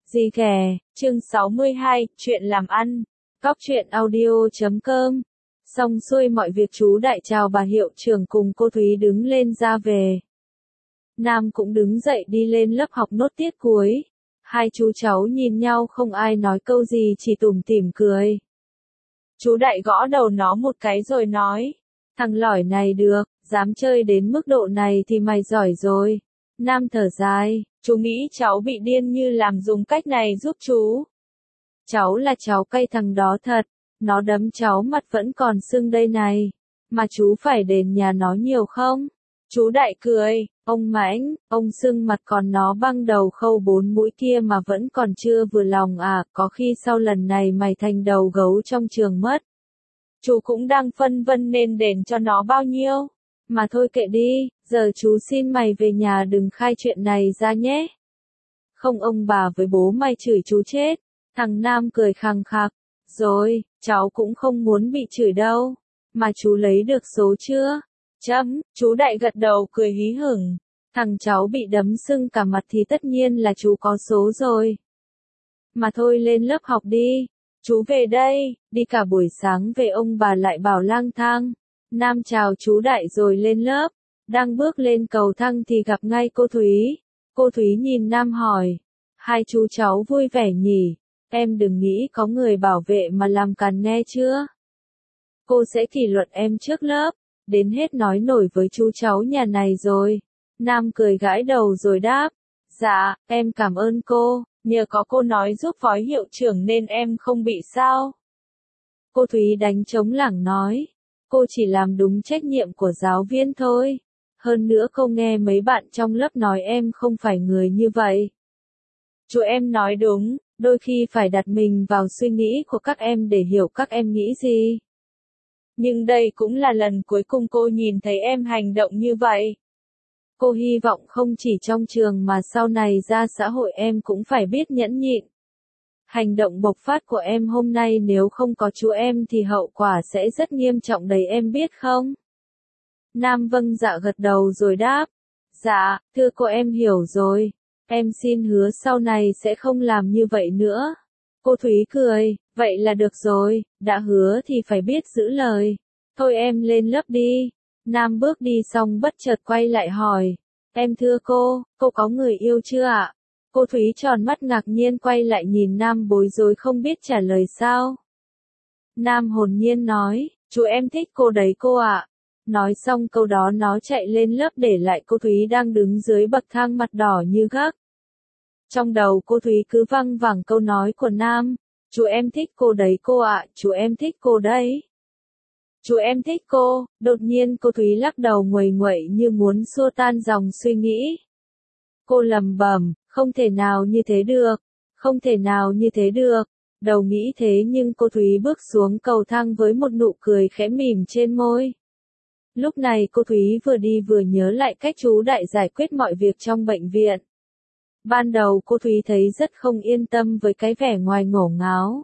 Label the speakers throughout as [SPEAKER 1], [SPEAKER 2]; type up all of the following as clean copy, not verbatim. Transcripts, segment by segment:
[SPEAKER 1] Gì ghè, chương 62, chuyện làm ăn. Cóc truyện audio.com. Xong xuôi mọi việc chú Đại chào bà hiệu trưởng cùng cô Thúy đứng lên ra về. Nam cũng đứng dậy đi lên lớp học nốt tiết cuối. Hai chú cháu nhìn nhau không ai nói câu gì chỉ tủm tỉm cười. Chú Đại gõ đầu nó một cái rồi nói. Thằng lỏi này được, dám chơi đến mức độ này thì mày giỏi rồi. Nam thở dài, chú nghĩ cháu bị điên như làm dùng cách này giúp chú. Cháu là cháu cay thằng đó thật, nó đấm cháu mặt vẫn còn sưng đây này. Mà chú phải đền nhà nó nhiều không? Chú Đại cười, ông Mãnh, ông sưng mặt còn nó băng đầu khâu 4 mũi kia mà vẫn còn chưa vừa lòng à, có khi sau lần này mày thành đầu gấu trong trường mất. Chú cũng đang phân vân nên đền cho nó bao nhiêu. Mà thôi kệ đi, giờ chú xin mày về nhà đừng khai chuyện này ra nhé. Không ông bà với bố mày chửi chú chết. Thằng Nam cười khằng khặc. Rồi, cháu cũng không muốn bị chửi đâu. Mà chú lấy được số chưa? Chú Đại gật đầu cười hí hửng. Thằng cháu bị đấm sưng cả mặt thì tất nhiên là chú có số rồi. Mà thôi lên lớp học đi. Chú về đây, đi cả buổi sáng về ông bà lại bảo lang thang. Nam chào chú Đại rồi lên lớp. Đang bước lên cầu thang thì gặp ngay cô Thúy. Cô Thúy nhìn Nam hỏi. Hai chú cháu vui vẻ nhỉ? Em đừng nghĩ có người bảo vệ mà làm càn nghe chưa? Cô sẽ kỷ luật em trước lớp. Đến hết nói nổi với chú cháu nhà này rồi. Nam cười gãi đầu rồi đáp. Dạ, em cảm ơn cô. Nhờ có cô nói giúp phó hiệu trưởng nên em không bị sao. Cô Thúy đánh trống lảng nói. Cô chỉ làm đúng trách nhiệm của giáo viên thôi. Hơn nữa cô nghe mấy bạn trong lớp nói em không phải người như vậy. Chú em nói đúng, đôi khi phải đặt mình vào suy nghĩ của các em để hiểu các em nghĩ gì. Nhưng đây cũng là lần cuối cùng cô nhìn thấy em hành động như vậy. Cô hy vọng không chỉ trong trường mà sau này ra xã hội em cũng phải biết nhẫn nhịn. Hành động bộc phát của em hôm nay nếu không có chú em thì hậu quả sẽ rất nghiêm trọng đấy em biết không? Nam vâng dạ gật đầu rồi đáp. Dạ, thưa cô em hiểu rồi. Em xin hứa sau này sẽ không làm như vậy nữa. Cô Thúy cười, vậy là được rồi, đã hứa thì phải biết giữ lời. Thôi em lên lớp đi. Nam bước đi xong bất chợt quay lại hỏi. Em thưa cô có người yêu chưa ạ? Cô Thúy tròn mắt ngạc nhiên quay lại nhìn Nam bối rối không biết trả lời sao. Nam hồn nhiên nói, chú em thích cô đấy cô ạ. Nói xong câu đó nó chạy lên lớp để lại cô Thúy đang đứng dưới bậc thang mặt đỏ như gác. Trong đầu cô Thúy cứ văng vẳng câu nói của Nam. Chú em thích cô đấy cô ạ, chú em thích cô đấy. Chú em thích cô, đột nhiên cô Thúy lắc đầu nguầy nguậy như muốn xua tan dòng suy nghĩ. Cô lầm bầm, không thể nào như thế được, không thể nào như thế được. Đầu nghĩ thế nhưng cô Thúy bước xuống cầu thang với một nụ cười khẽ mỉm trên môi. Lúc này cô Thúy vừa đi vừa nhớ lại cách chú Đại giải quyết mọi việc trong bệnh viện. Ban đầu cô Thúy thấy rất không yên tâm với cái vẻ ngoài ngổ ngáo,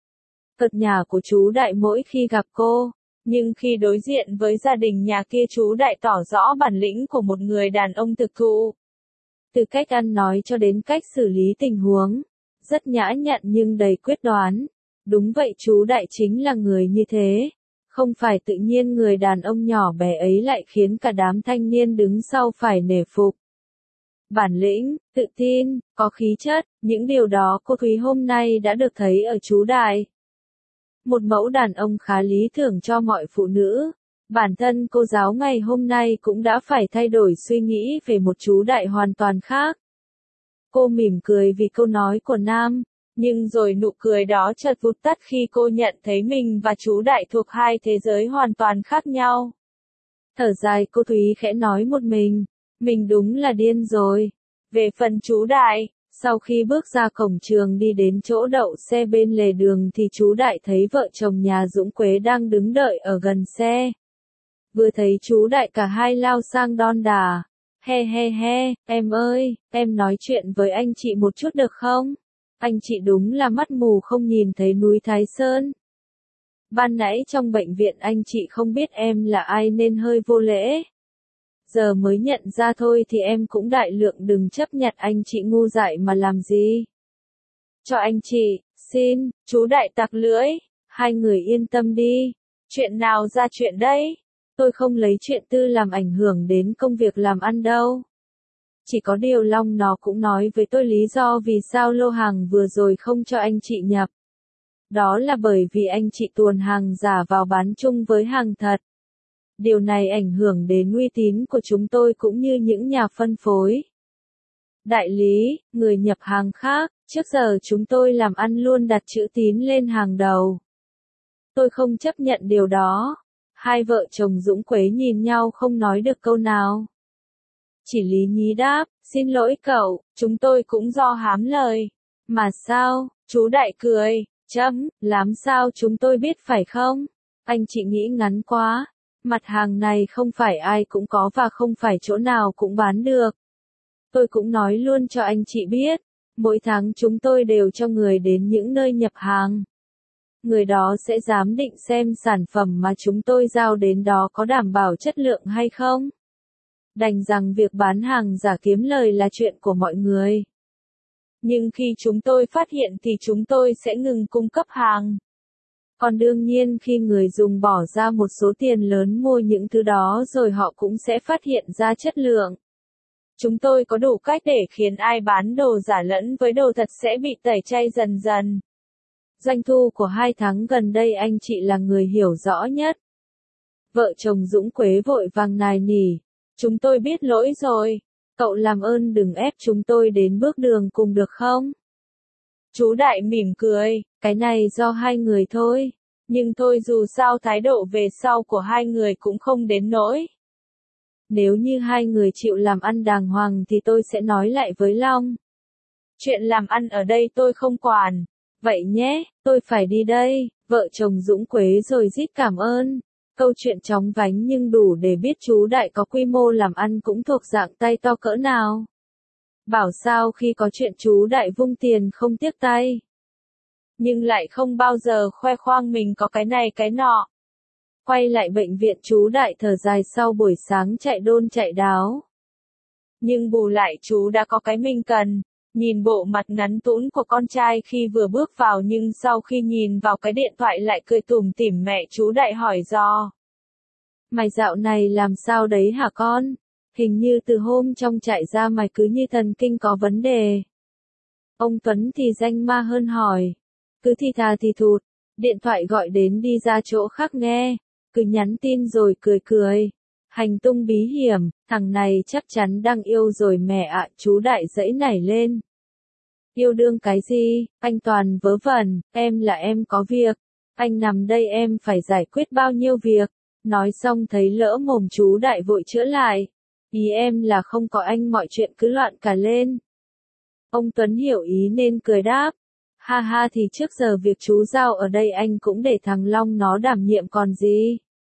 [SPEAKER 1] cợt nhả của chú Đại mỗi khi gặp cô. Nhưng khi đối diện với gia đình nhà kia chú Đại tỏ rõ bản lĩnh của một người đàn ông thực thụ. Từ cách ăn nói cho đến cách xử lý tình huống. Rất nhã nhặn nhưng đầy quyết đoán. Đúng vậy chú Đại chính là người như thế. Không phải tự nhiên người đàn ông nhỏ bé ấy lại khiến cả đám thanh niên đứng sau phải nể phục. Bản lĩnh, tự tin, có khí chất, những điều đó cô Thúy hôm nay đã được thấy ở chú Đại. Một mẫu đàn ông khá lý tưởng cho mọi phụ nữ. Bản thân cô giáo ngày hôm nay cũng đã phải thay đổi suy nghĩ về một chú Đại hoàn toàn khác. Cô mỉm cười vì câu nói của Nam, nhưng rồi nụ cười đó chợt vụt tắt khi cô nhận thấy mình và chú Đại thuộc hai thế giới hoàn toàn khác nhau. Thở dài cô Thúy khẽ nói một mình đúng là điên rồi. Về phần chú Đại, sau khi bước ra cổng trường đi đến chỗ đậu xe bên lề đường thì chú Đại thấy vợ chồng nhà Dũng Quế đang đứng đợi ở gần xe. Vừa thấy chú Đại cả hai lao sang đon đả. He, em ơi, em nói chuyện với anh chị một chút được không? Anh chị đúng là mắt mù không nhìn thấy núi Thái Sơn. Ban nãy trong bệnh viện anh chị không biết em là ai nên hơi vô lễ. Giờ mới nhận ra thôi thì em cũng đại lượng đừng chấp nhận anh chị ngu dại mà làm gì. cho anh chị, xin, chú Đại tặc lưỡi, hai người yên tâm đi. Chuyện nào ra chuyện đấy? Tôi không lấy chuyện tư làm ảnh hưởng đến công việc làm ăn đâu. Chỉ có điều Long nó cũng nói với tôi lý do vì sao lô hàng vừa rồi không cho anh chị nhập. Đó là bởi vì anh chị tuồn hàng giả vào bán chung với hàng thật. Điều này ảnh hưởng đến uy tín của chúng tôi cũng như những nhà phân phối. Đại lý, người nhập hàng khác, trước giờ chúng tôi làm ăn luôn đặt chữ tín lên hàng đầu. Tôi không chấp nhận điều đó. Hai vợ chồng Dũng Quế nhìn nhau không nói được câu nào. Chỉ Lý Nhí đáp, xin lỗi cậu, chúng tôi cũng do hám lời. Mà sao, chú Đại cười, làm sao chúng tôi biết phải không? Anh chị nghĩ ngắn quá. Mặt hàng này không phải ai cũng có và không phải chỗ nào cũng bán được. Tôi cũng nói luôn cho anh chị biết, mỗi tháng chúng tôi đều cho người đến những nơi nhập hàng. Người đó sẽ giám định xem sản phẩm mà chúng tôi giao đến đó có đảm bảo chất lượng hay không. Đành rằng việc bán hàng giả kiếm lời là chuyện của mọi người. Nhưng khi chúng tôi phát hiện thì chúng tôi sẽ ngừng cung cấp hàng. Còn đương nhiên khi người dùng bỏ ra một số tiền lớn mua những thứ đó rồi họ cũng sẽ phát hiện ra chất lượng. Chúng tôi có đủ cách để khiến ai bán đồ giả lẫn với đồ thật sẽ bị tẩy chay dần dần. Doanh thu của 2 tháng gần đây anh chị là người hiểu rõ nhất. Vợ chồng Dũng Quế vội vàng nài nỉ. Chúng tôi biết lỗi rồi. Cậu làm ơn đừng ép chúng tôi đến bước đường cùng được không? Chú Đại mỉm cười, cái này do hai người thôi. Nhưng thôi dù sao thái độ về sau của hai người cũng không đến nỗi. Nếu như hai người chịu làm ăn đàng hoàng thì tôi sẽ nói lại với Long. Chuyện làm ăn ở đây tôi không quản. Vậy nhé, tôi phải đi đây. Vợ chồng Dũng Quế rồi rít cảm ơn. Câu chuyện chóng vánh nhưng đủ để biết chú Đại có quy mô làm ăn cũng thuộc dạng tay to cỡ nào. Bảo sao khi có chuyện chú Đại vung tiền không tiếc tay. Nhưng lại không bao giờ khoe khoang mình có cái này cái nọ. Quay lại bệnh viện chú Đại thở dài sau buổi sáng chạy đôn chạy đáo. Nhưng bù lại chú đã có cái mình cần. Nhìn bộ mặt ngắn tũn của con trai khi vừa bước vào nhưng sau khi nhìn vào cái điện thoại lại cười tủm tỉm mẹ chú Đại hỏi do. Mày dạo này làm sao đấy hả con? Hình như từ hôm trong trại ra mày cứ như thần kinh có vấn đề. Ông Tuấn thì danh ma hơn hỏi. Cứ thì thà thì thụt. Điện thoại gọi đến đi ra chỗ khác nghe. Cứ nhắn tin rồi cười cười. Hành tung bí hiểm, thằng này chắc chắn đang yêu rồi mẹ ạ. Chú Đại dãy nảy lên. Yêu đương cái gì, anh toàn vớ vẩn, em là em có việc. Anh nằm đây em phải giải quyết bao nhiêu việc. Nói xong thấy lỡ mồm chú Đại vội chữa lại. Ý em là không có anh mọi chuyện cứ loạn cả lên. Ông Tuấn hiểu ý nên cười đáp. Ha ha thì trước giờ việc chú giao ở đây anh cũng để thằng Long nó đảm nhiệm còn gì.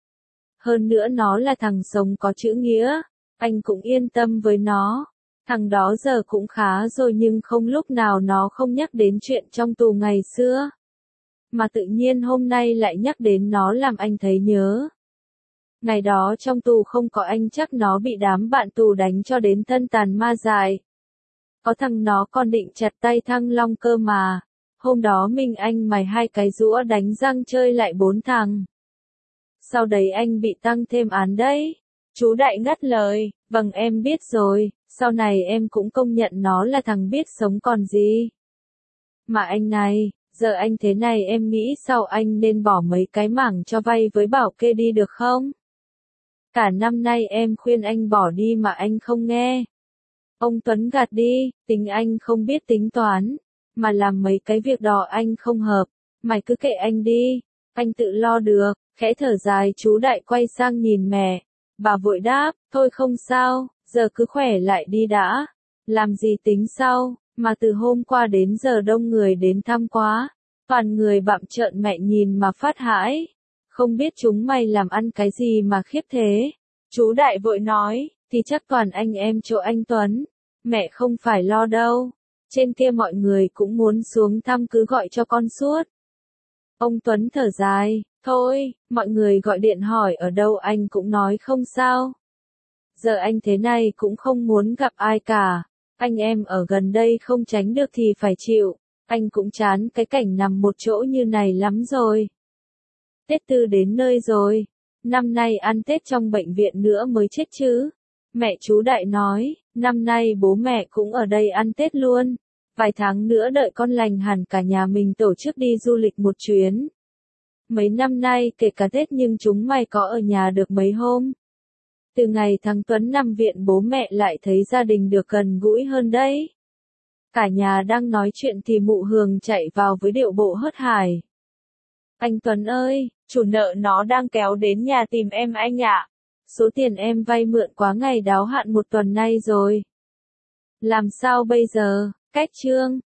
[SPEAKER 1] Hơn nữa nó là thằng sống có chữ nghĩa. Anh cũng yên tâm với nó. Thằng đó giờ cũng khá rồi nhưng không lúc nào nó không nhắc đến chuyện trong tù ngày xưa. Mà tự nhiên hôm nay lại nhắc đến nó làm anh thấy nhớ. Ngày đó trong tù không có anh chắc nó bị đám bạn tù đánh cho đến thân tàn ma dại. Có thằng nó còn định chặt tay thằng Long cơ mà. Hôm đó mình anh mày hai cái giũa đánh răng chơi lại 4 thằng. Sau đấy anh bị tăng thêm án đấy. Chú Đại ngắt lời, vâng em biết rồi, sau này em cũng công nhận nó là thằng biết sống còn gì. Mà anh này, giờ anh thế này em nghĩ sau anh nên bỏ mấy cái mảng cho vay với bảo kê đi được không? Cả năm nay em khuyên anh bỏ đi mà anh không nghe. Ông Tuấn gạt đi, tính anh không biết tính toán, mà làm mấy cái việc đó anh không hợp, mày cứ kệ anh đi, anh tự lo được. Khẽ thở dài chú Đại quay sang nhìn mẹ, bà vội đáp, thôi không sao, giờ cứ khỏe lại đi đã, làm gì tính sau, mà từ hôm qua đến giờ đông người đến thăm quá, toàn người bặm trợn mẹ nhìn mà phát hãi, không biết chúng mày làm ăn cái gì mà khiếp thế. Chú Đại vội nói, thì chắc toàn anh em chỗ anh Tuấn, mẹ không phải lo đâu, trên kia mọi người cũng muốn xuống thăm cứ gọi cho con suốt. Ông Tuấn thở dài, thôi, mọi người gọi điện hỏi ở đâu anh cũng nói không sao. Giờ anh thế này cũng không muốn gặp ai cả, anh em ở gần đây không tránh được thì phải chịu, Anh cũng chán cái cảnh nằm một chỗ như này lắm rồi. Tết Tư đến nơi rồi. Năm nay ăn Tết trong bệnh viện nữa mới chết chứ. Mẹ chú Đại nói, năm nay bố mẹ cũng ở đây ăn Tết luôn. Vài tháng nữa đợi con lành hẳn cả nhà mình tổ chức đi du lịch một chuyến. Mấy năm nay kể cả Tết nhưng chúng mày có ở nhà được mấy hôm. Từ ngày thằng Tuấn nằm viện bố mẹ lại thấy gia đình được gần gũi hơn đấy. Cả nhà đang nói chuyện thì mụ Hường chạy vào với điệu bộ hớt hải. Anh Tuấn ơi, chủ nợ nó đang kéo đến nhà tìm em anh ạ. Số tiền em vay mượn quá ngày đáo hạn một tuần nay rồi. Làm sao bây giờ? Cách Trương.